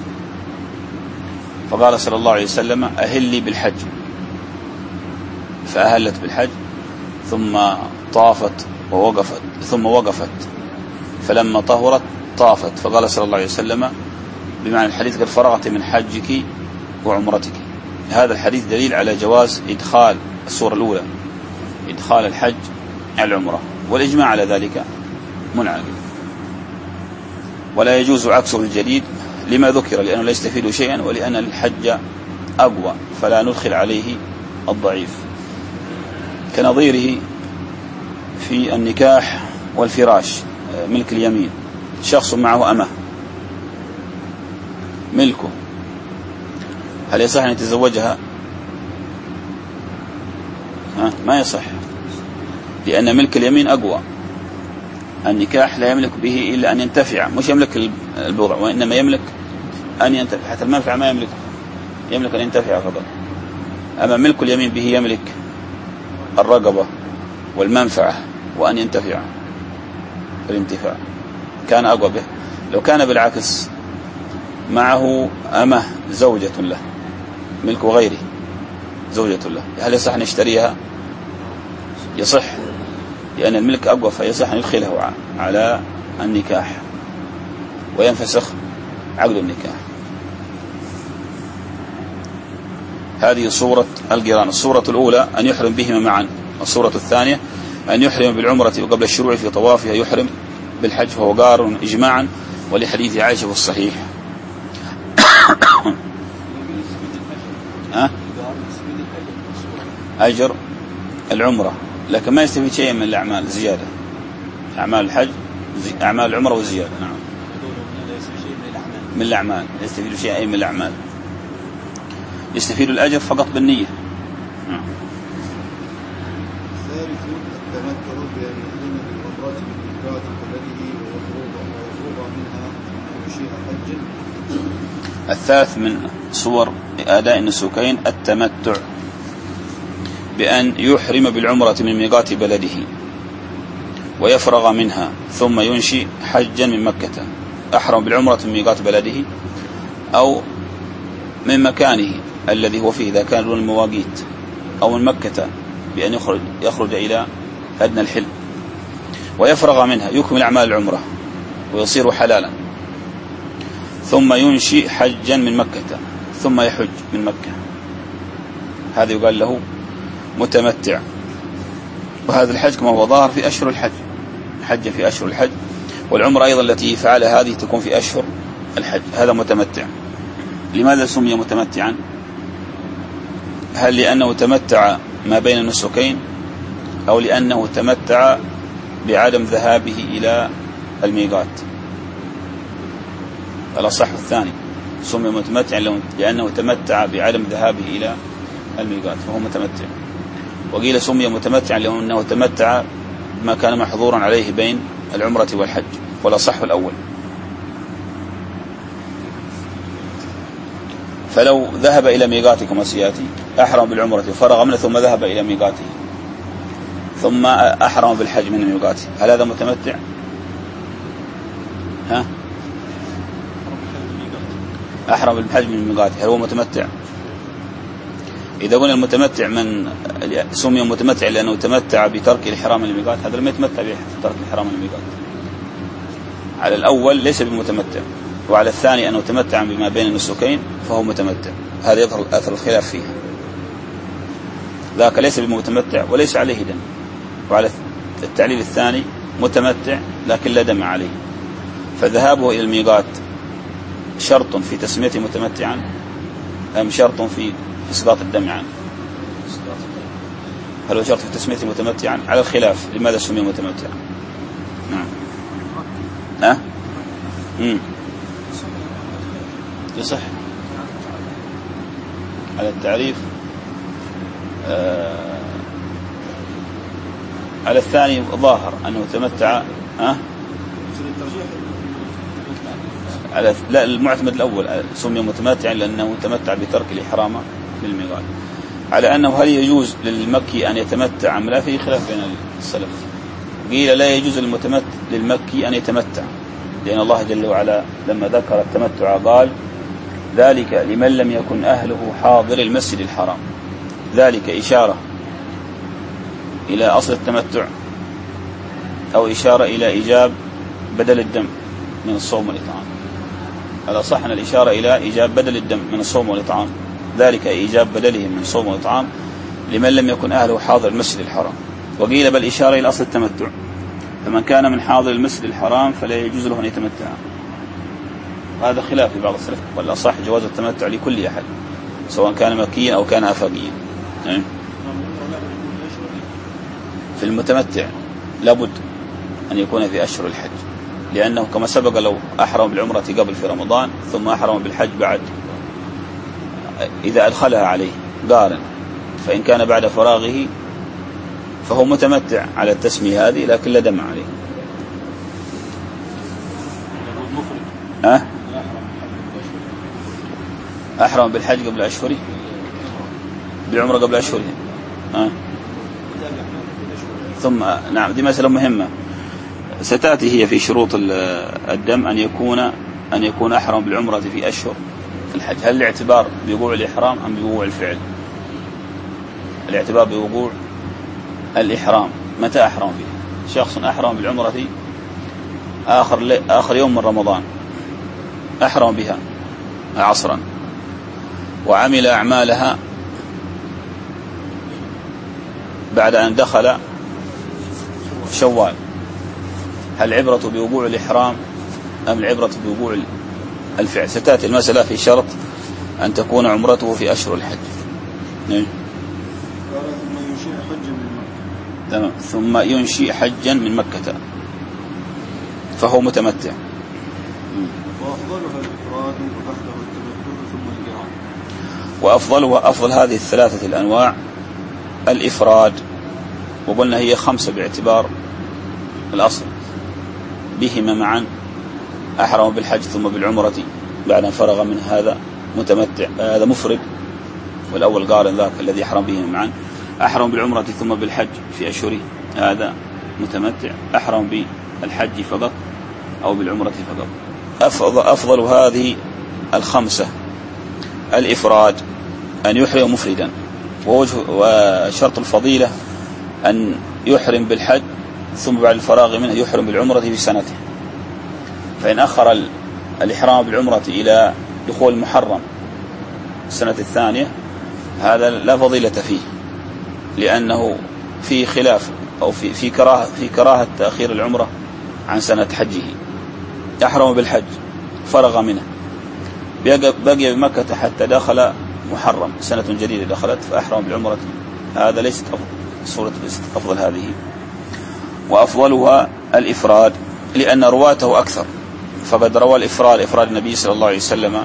فقال صلى الله عليه وسلم: أهلي بالحج. فأهلت بالحج ثم طافت ووقفت، ثم وقفت، فلما طهرت طافت. فقال صلى الله عليه وسلم بمعنى الحديث: قد فرغت من حجك وعمرتك. هذا الحديث دليل على جواز إدخال الصورة الأولى، إدخال الحج على العمرة، والإجماع على ذلك منعقد. ولا يجوز عكسه الجديد لما ذكر، لأنه لا يستفيد شيئا، ولأن الحج أقوى فلا ندخل عليه الضعيف، كنظيره في النكاح والفراش. ملك اليمين، شخص معه أمه ملكه، هل يصح أن يتزوجها؟ ما يصح، لأن ملك اليمين أقوى. النكاح لا يملك به إلا أن ينتفع، مش يملك البضع، وإنما يملك أن ينتفع. حتى المنفع ما يملك، يملك أن ينتفع فقط. أما ملك اليمين به يملك الرقبة والمنفعة وأن ينتفع، الانتفاع كان أقوى به. لو كان بالعكس معه أمه زوجة له، ملك غيره زوجة له، هل يصح أن يشتريها؟ يصح، لأن الملك أقوى، فيصح أن يدخله على النكاح وينفسخ عقد النكاح. هذه صورة القران. الصورة الأولى أن يحرم بهما معا، الصورة الثانية أن يحرم بالعمرة وقبل الشروع في طوافها يحرم بالحج، فهو قارن إجماعا ولحديث عائشة في الصحيح. أجر العمرة، لكن ما يستفيد شيء من الأعمال زيادة، أعمال الحج أعمال العمرة والزيادة. نعم، من الأعمال لا يستفيد شيء من الأعمال، يستفيد الأجر فقط بالنية. ثالث التمتع بأن يحرم بالعمرة من ميقات بلده ويفرغ منها أن يشيء حج. الثالث من صور أداء النسكين التمتع بأن يحرم بالعمرة من ميقات بلده ويفرغ منها ثم ينشي حجا من مكة. أحرم بالعمرة من ميقات بلده أو من مكانه الذي هو فيه إذا كان دون المواقيت، أو من مكة بأن يخرج إلى أدنى الحل ويفرغ منها، يكمل أعمال العمرة ويصير حلالا، ثم ينشي حجا من مكة ثم يحج من مكة، هذا يقال له متمتع. وهذا الحج كما هو ظاهر في أشهر الحج، حج في أشهر الحج، والعمرة أيضا التي فعلها هذه تكون في أشهر الحج، هذا متمتع. لماذا سمي متمتعا؟ هل لأنه تمتع ما بين النسكين، أو لأنه تمتع بعدم ذهابه إلى الميقات؟ الأصح الثاني، سمي متمتعا لأنه تمتع بعدم ذهابه إلى الميقات فهو متمتع. وقيل سمي متمتعا لأنه تمتع ما كان محظورا عليه بين العمرة والحج، والأصح الأول. فلو ذهب إلى ميقاته كما سيأتي أحرم بالعمرة وفرغ منه ثم ذهب إلى ميقاته ثم أحرم بالحج من ميقاته، هل هذا متمتع؟ ها؟ أحرم بالحج من ميقاته، هل هو متمتع؟ إذا قلنا المتمتع من سمي متمتع لأنه تمتع بترك الإحرام للميقات، هذا لم يتمتع بترك الإحرام للميقات. على الأول ليس بمتمتع، وعلى الثاني أنه تمتع بما بين النسكين فهو متمتع. هذا يظهر أثر الخلاف فيها. ذاك ليس بمتمتع وليس عليه دم. وعلى التعليل الثاني متمتع لكن لا دم عليه، فذهابه إلى الميقات شرط في تسميته متمتعا أم شرط في إسقاط الدم عنه؟ هل هو شرط في تسميته متمتعا؟ على الخلاف لماذا سمي متمتعا. نعم. يصح على التعريف. على الثاني ظاهر أنه تمتع. على لا المعتمد الأول سمي متمتعا لأنه تمتع بترك الإحرام للميقات. على أنه هل يجوز للمكي أن يتمتع أم لا، فيه خلاف بين السلف. قيل لا يجوز للمكي أن يتمتع، لأن الله جل وعلا لما ذكر التمتع قال ذلك لمن لم يكن أهله حاضر المسجد الحرام. ذلك إشارة إلى أصل التمتع أو إشارة إلى إيجاب بدل الدم من الصوم والإطعام. هذا صح أن الإشارة إلى إيجاب بدل الدم من الصوم والإطعام، ذلك إيجاب بدله من الصوم والإطعام لمن لم يكن أهله حاضر المسجد الحرام. وقيل بل إشارة إلى أصل التمتع، فمن كان من حاضر المسجد الحرام فلا يجوز له أن يتمتع. هذا خلاف في بعض السلف، والأصح جواز التمتع لكل أحد سواء كان مكيا أو كان أفاقيا. في المتمتع لابد أن يكون في أشهر الحج، لأنه كما سبق لو أحرم بالعمرة قبل في رمضان ثم أحرم بالحج بعد، إذا أدخلها عليه قارن، فإن كان بعد فراغه فهو متمتع على التسمية هذه لكن لا دم عليه. أحرم بالحج قبل أشهره، بالعمرة قبل أشهره. ثم نعم، دي مسألة مهمة ستأتي هي في شروط الدم، أن يكون أحرم بالعمرة في أشهر الحج. هل الاعتبار بوقوع الإحرام أم بوقوع الفعل؟ الاعتبار بوقوع الإحرام. متى أحرم به؟ شخص أحرم بالعمرة آخر يوم من رمضان، أحرم بها عصرا وعمل أعمالها بعد أن دخل شوال، هل العبرة بوقوع الإحرام أم العبرة بوقوع الفعل؟ ستأتي المسألة في شرط أن تكون عمرته في أشهر الحج. تمام. ثم ينشئ حجا من مكة فهو متمتع. وأفضلها الإفراد وتحته التمتع ثم القران. وأفضلها أفضل هذه الثلاثة الأنواع الإفراد، وقلنا هي 5 باعتبار الأصل، بهما معا أحرم بالحج ثم بالعمرة بعد أن فرغ من هذا متمتع، هذا مفرد، والأول قارن ذاك الذي أحرم بهما معا. أحرم بالعمرة ثم بالحج في أشهره هذا متمتع. أحرم بالحج فقط أو بالعمرة فقط. أفضل هذه 5 الإفراد، أن يحرم مفردا، وشرط الفضيلة أن يحرم بالحج ثم بعد الفراغ منه يحرم بالعمرة في سنته. فإن أخر الإحرام بالعمرة إلى دخول محرم السنة الثانية هذا لا فضيلة فيه، لأنه في خلاف أو في كراهة تأخير العمرة عن سنة حجه. أحرم بالحج فرغ منه بقي بمكة حتى دخل محرم سنة جديدة دخلت فأحرم بالعمرة، هذا ليست صورة أفضل هذه. وأفضلها الإفراد لأن رواته أكثر، فقد روى الإفراد النبي صلى الله عليه وسلم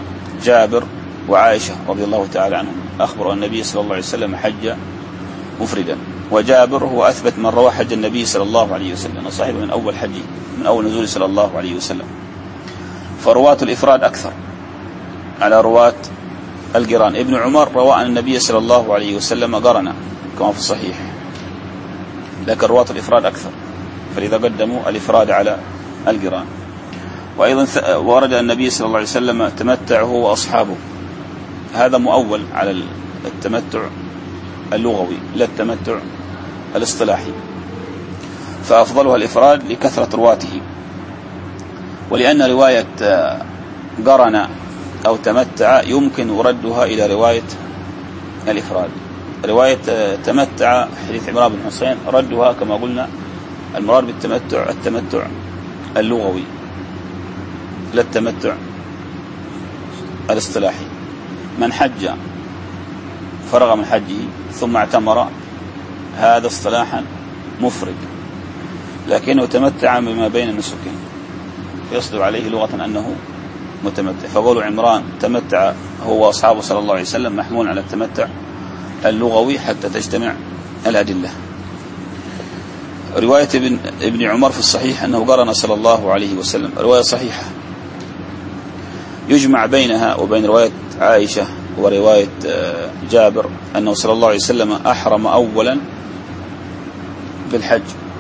جابر وعائشة رضي الله تعالى عنهم أخبروا النبي صلى الله عليه وسلم حج مفردا، وجابر هو أثبت من روى حج النبي صلى الله عليه وسلم، صاحب من أول حج من أول نزول صلى الله عليه وسلم. فرواة الإفراد أكثر على رواة القران. ابن عمر روى أن النبي صلى الله عليه وسلم قرن كما في الصحيح، لكن رواة الإفراد أكثر، فلذا قدموا الإفراد على القران. وأيضا ورد النبي صلى الله عليه وسلم تمتع هو وأصحابه، هذا مؤول على التمتع اللغوي لا التمتع الاصطلاحي، فأفضلها الإفراد لكثرة رواته، ولأن رواية قرن أو تمتع يمكن ردها إلى رواية الإفراد. رواية تمتع حديث عمران بن حسين ردها كما قلنا المراد بالتمتع التمتع اللغوي لا التمتع الاصطلاحي. من حج فرغ من حجه ثم اعتمر هذا اصطلاحا مفرد، لكنه تمتع بما بين النسكين، يصدر عليه لغة أنه متمتع. فقول عمران تمتع هو أصحابه صلى الله عليه وسلم محمول على التمتع اللغوي حتى تجتمع الأدلة. رواية ابن عمر في الصحيح أنه قرن صلى الله عليه وسلم رواية صحيحة يجمع بينها وبين رواية عائشة ورواية جابر أنه صلى الله عليه وسلم أحرم أولا بالحج،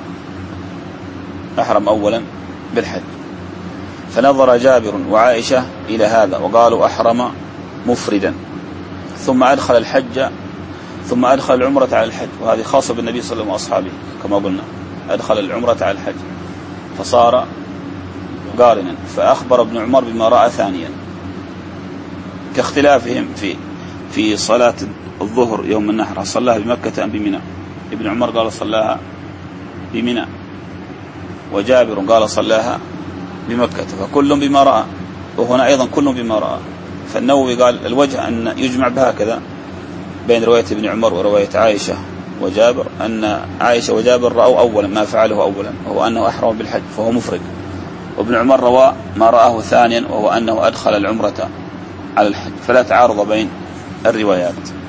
أحرم أولا بالحج. فنظر جابر وعائشة إلى هذا وقالوا أحرم مفردا ثم أدخل الحج ثم أدخل العمرة على الحج، وهذه خاصة بالنبي صلى الله عليه وسلم وأصحابه كما قلنا، أدخل العمرة على الحج فصار قارنا. فأخبر ابن عمر بما رأى ثانيا، كاختلافهم في صلاة الظهر يوم النحر صلاها بمكة أم بمنى. ابن عمر قال صلاها بمنى، وجابر قال صلاها بمكة، فكل بما رأى، وهنا أيضا كل بما رأى. فالنووي قال الوجه أن يجمع بهكذا بين رواية ابن عمر ورواية عائشة وجابر أن عائشة وجابر رأوا أولا ما فعله أولا وهو أنه أحرم بالحج فهو مفرد، وابن عمر روى ما رآه ثانيا وهو أنه أدخل العمرة على الحج، فلا تعارض بين الروايات.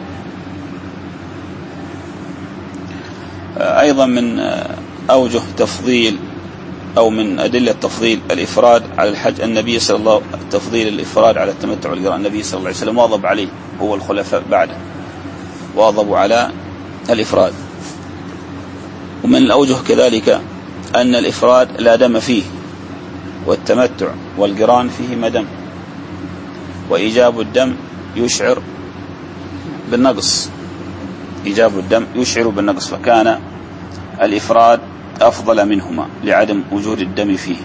أيضا من أوجه تفضيل أو من أدلة تفضيل الإفراد على الحج النبي صلى الله عليه وسلم، تفضيل الإفراد على التمتع والقران النبي صلى الله عليه وسلم واظب عليه، هو الخلفاء بعده واظبوا على الإفراد. ومن الأوجه كذلك أن الإفراد لا دم فيه، والتمتع والقران فيه ما دم، وإيجاب الدم يشعر بالنقص، إيجاب الدم يشعر بالنقص، فكان الإفراد أفضل منهما لعدم وجود الدم فيه.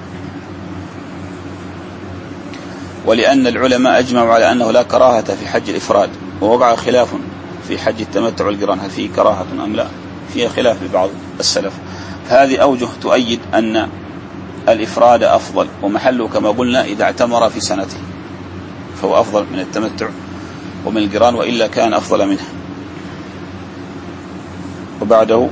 ولأن العلماء أجمعوا على أنه لا كراهة في حج الإفراد، ووقع خلاف في حج التمتع والقران هل فيه كراهة أم لا، فيه خلاف لبعض السلف. هذه أوجه تؤيد أن الإفراد أفضل، ومحله كما قلنا إذا اعتمر في سنته فهو أفضل من التمتع ومن القران، وإلا كان أفضل منه. وبعده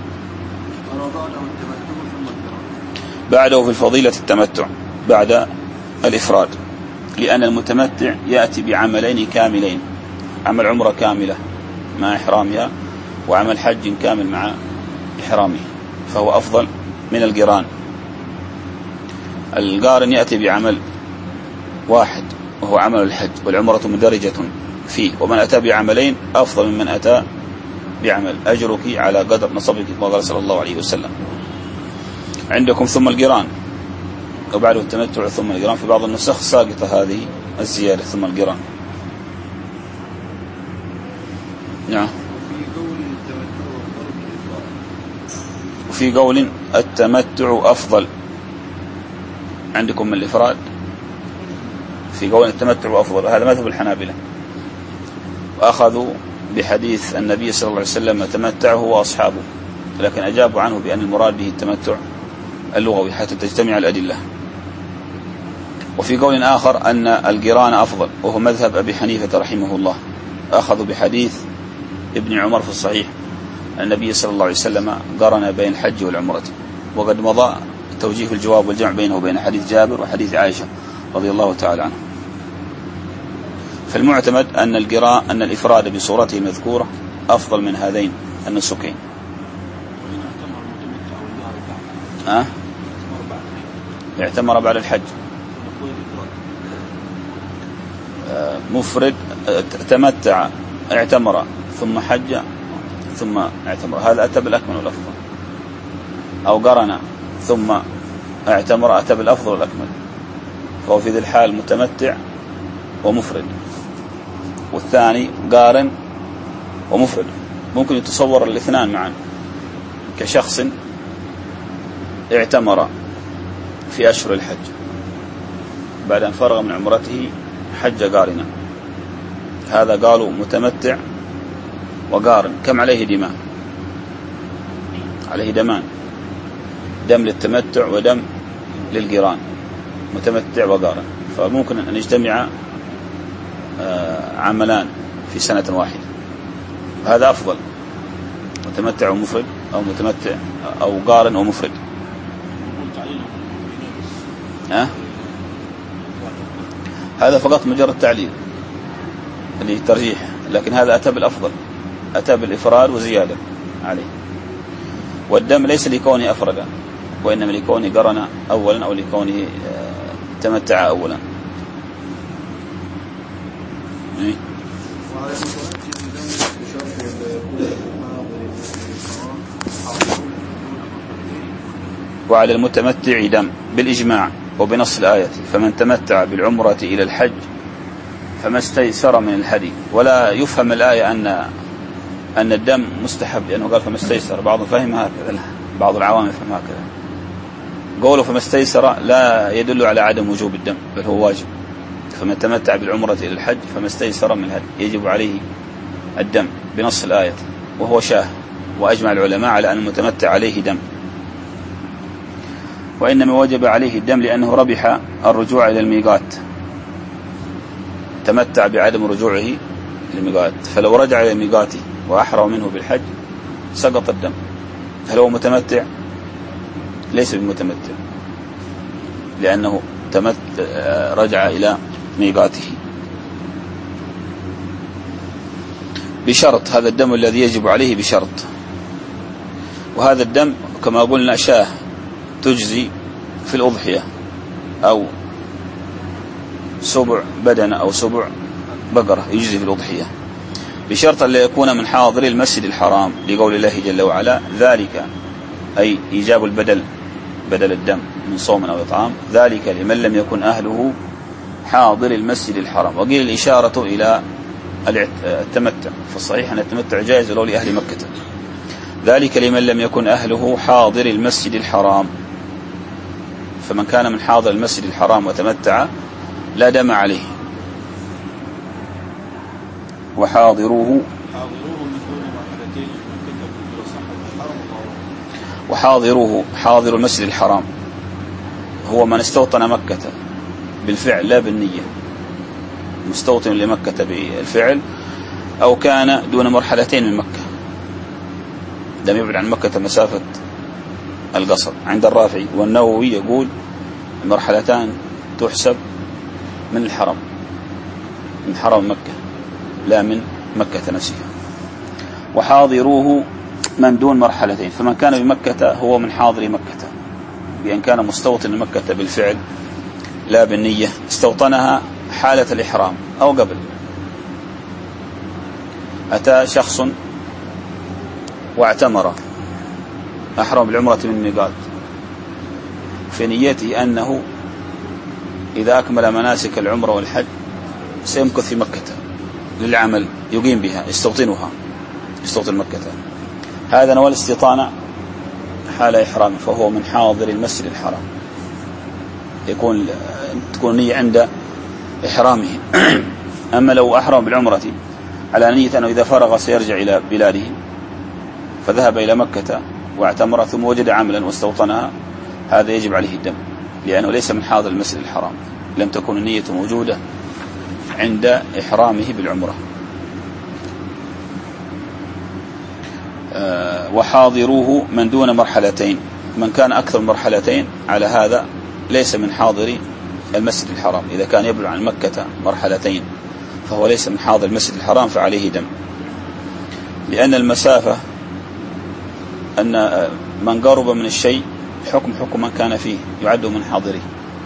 في الفضيلة التمتع بعد الإفراد، لأن المتمتع يأتي بعملين كاملين، عمل عمرة كاملة مع إحرامها وعمل حج كامل مع إحرامه، فهو أفضل من القران. القارن يأتي بعمل واحد وهو عمل الحج، والعمرة مدرجة فيه، ومن أتى بعملين أفضل ممن أتى بعمل، أجرك على قدر نصبك كما قال صلى الله عليه وسلم. عندكم ثم القران وبعده التمتع ثم القران، في بعض النسخ ساقطة هذه الزيادة ثم القران. نعم. وفي قول التمتع أفضل عندكم من الإفراد، في قول التمتع أفضل، هذا مذهب الحنابلة، وأخذوا بحديث النبي صلى الله عليه وسلم تمتعه وأصحابه، لكن أجابوا عنه بأن المراد به التمتع اللغوي حتى تجتمع الأدلة. وفي قول آخر أن القران أفضل، وهو مذهب أبي حنيفة رحمه الله، أخذوا بحديث ابن عمر في الصحيح النبي صلى الله عليه وسلم قرن بين الحج والعمرة، وقد مضى توجيه الجواب والجمع بينه وبين حديث جابر وحديث عائشة رضي الله تعالى عنه. فالمعتمد أن الإفراد بصورته المذكورة أفضل من هذين النسكين. اعتمر بعد الحج. مفرد تمتع اعتمر ثم حج ثم اعتمر، هذا أتى بالأكمل والأفضل. أو قرن ثم اعتمر أتى بالأفضل والأكمل، فهو في ذي الحال متمتع ومفرد. والثاني قارن ومفرد، ممكن يتصور الاثنان معا، كشخص اعتمر في أشهر الحج بعد أن فرغ من عمرته حج قارنا، هذا قالوا متمتع وقارن. كم عليه دمان؟ عليه دمان، دم للتمتع ودم للقران، متمتع وقارن، فممكن أن يجتمع عملان في سنة واحدة، هذا أفضل، متمتع ومفرد أو متمتع أو قارن ومفرد. هذا فقط مجرد تعليل للترجيح، لكن هذا أتى بالأفضل، أتى بالإفراد وزيادة عليه. والدم ليس لكونه أفرد، وإنما لكونه قرن أولا أو لكونه تمتع أولا. وعلى المتمتع دم بالإجماع وبنص الآية، فمن تمتع بالعمرة إلى الحج فما استيسر من الهدي. ولا يفهم الآية أن الدم مستحب، لأنه قال فما استيسر، بعضهم فهم هكذا، بعض العوام يفهم هكذا. قوله فما استيسر لا يدل على عدم وجوب الدم، بل هو واجب. فمن تمتع بالعمرة إلى الحج فما استيسر من الهدي، يجب عليه الدم بنص الآية، وهو شاه. وأجمع العلماء على أن المتمتع عليه دم، وإنما وجب عليه الدم لأنه ربح الرجوع إلى الميقات، تمتع بعدم رجوعه إلى الميقات، فلو رجع إلى ميقاته وأحرم منه بالحج سقط الدم. هل هو متمتع؟ ليس بمتمتع، لأنه رجع إلى ميقاته بشرط، هذا الدم الذي يجب عليه بشرط. وهذا الدم كما قلنا شاه تجزي في الأضحية، أو سبع بدنة أو سبع بقرة يجزي في الأضحية، بشرط أن لا يكون من حاضر المسجد الحرام، لقول الله جل وعلا ذلك، أي إيجاب البدل بدل الدم من صوم أو إطعام، ذلك لمن لم يكن أهله حاضر المسجد الحرام. وقيل الإشارة إلى التمتع، فالصحيح أن التمتع جائز ولو لأهل مكة. ذلك لمن لم يكن أهله حاضر المسجد الحرام، فمن كان من حاضر المسجد الحرام وتمتع لا دم عليه. وحاضروه حاضر المسجد الحرام هو من استوطن مكة بالفعل لا بالنية، مستوطن لمكة بالفعل، أو كان دون مرحلتين من مكة، لم يبعد عن مكة مسافة القصر. عند الرافعي والنووي يقول مرحلتان تحسب من الحرم، من حرم مكة لا من مكة نفسها. وحاضروه من دون مرحلتين، فمن كان بمكة هو من حاضر مكة، بأن كان مستوطن مكة بالفعل لا بالنية، استوطنها حالة الإحرام أو قبل. أتى شخص واعتمر، أحرم بالعمرة من ميقات، في نيته أنه إذا أكمل مناسك العمرة والحج سيمكث في مكة للعمل يقيم بها، يستوطنها، يستوطن مكة. هذا نوى الاستيطانة حال إحرامه، فهو من حاضر المسجد الحرام، تكون نية عند إحرامه. أما لو أحرم بالعمرة على نية أنه إذا فرغ سيرجع إلى بلاده، فذهب إلى مكة واعتمر ثم وجد عملا واستوطنها، هذا يجب عليه الدم، لأنه ليس من حاضر المسجد الحرام، لم تكن النية موجودة عند إحرامه بالعمرة. وحاضروه من دون مرحلتين، من كان أكثر مرحلتين على هذا ليس من حاضر المسجد الحرام، إذا كان يبلغ عن مكة مرحلتين فهو ليس من حاضر المسجد الحرام فعليه دم، لأن المسافة أن من قرب من الشيء حكم من كان فيه يعد من حاضره،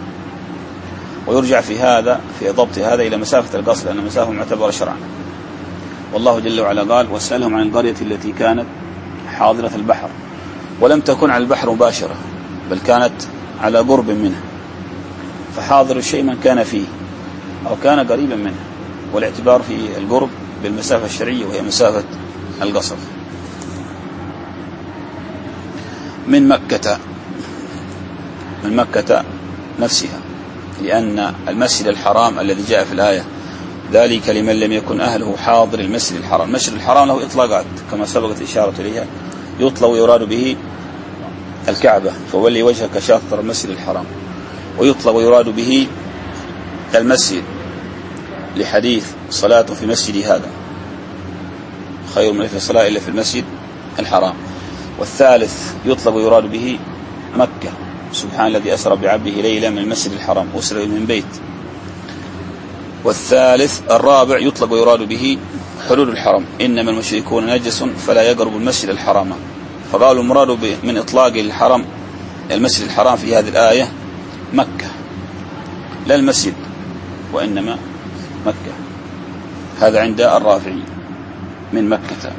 ويرجع في هذا في ضبط هذا إلى مسافة القصر، لأن مسافة معتبرة شرعا. والله جل وعلا قال واسألهم عن القرية التي كانت حاضرة البحر ولم تكن على البحر مباشرة بل كانت على قرب منه، فحاضر الشيء من كان فيه أو كان قريبا منه، والاعتبار في القرب بالمسافة الشرعية وهي مسافة القصر. من مكة نفسها، لأن المسجد الحرام الذي جاء في الآية ذلك لمن لم يكن أهله حاضر المسجد الحرام. المسجد الحرام له إطلاقات كما سبقت إشارة إليها، يطلق ويراد به الكعبة فولي وجهك شاطر المسجد الحرام، ويطلق ويراد به المسجد لحديث صلاة في مسجد هذا خير من ألف صلاة إلا في المسجد الحرام. والثالث يطلق ويراد به مكة، سبحان الذي أسرى بعبده ليلا من المسجد الحرام أسرى من بيت. والثالث الرابع يطلق ويراد به حدود الحرم، إنما المشركون نجس فلا يقرب المسجد الحرام. فقالوا المراد من إطلاق الحرم المسجد الحرام في هذه الآية مكة لا المسجد، وإنما مكة. هذا عند الرافعي من مكة،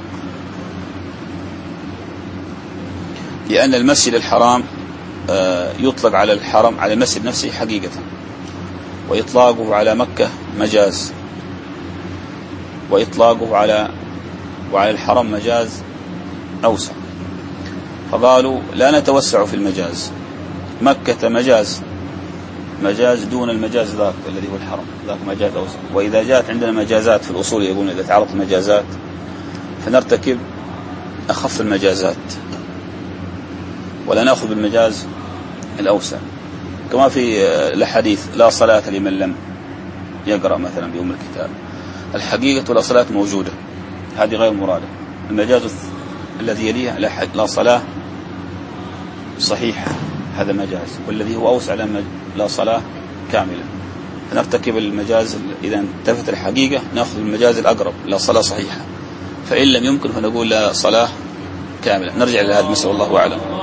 لأن المسجد الحرام يطلق على الحرم على المسجد نفسه حقيقة، وإطلاقه على مكة مجاز، وإطلاقه على الحرم مجاز أوسع. فقالوا لا نتوسع في المجاز، مكة مجاز دون المجاز ذاك الذي هو الحرم، ذاك مجاز أوسع. وإذا جاءت عندنا مجازات في الأصول يقولون إذا تعرضت المجازات فنرتكب أخف المجازات ولا نأخذ بالمجاز الأوسع، كما في الحديث لا صلاة لمن لم يقرأ مثلا بيوم الكتاب. الحقيقة لا صلاة موجودة، هذه غير مرادة. المجاز الذي يليها لا صلاة صحيحة، هذا مجاز، والذي هو أوسع لا صلاة كاملة. فنرتكب المجاز إذا انتفت الحقيقة نأخذ المجاز الأقرب لا صلاة صحيحة، فإن لم يمكن فنقول لا صلاة كاملة. نرجع إلى هذا المسألة والله أعلم.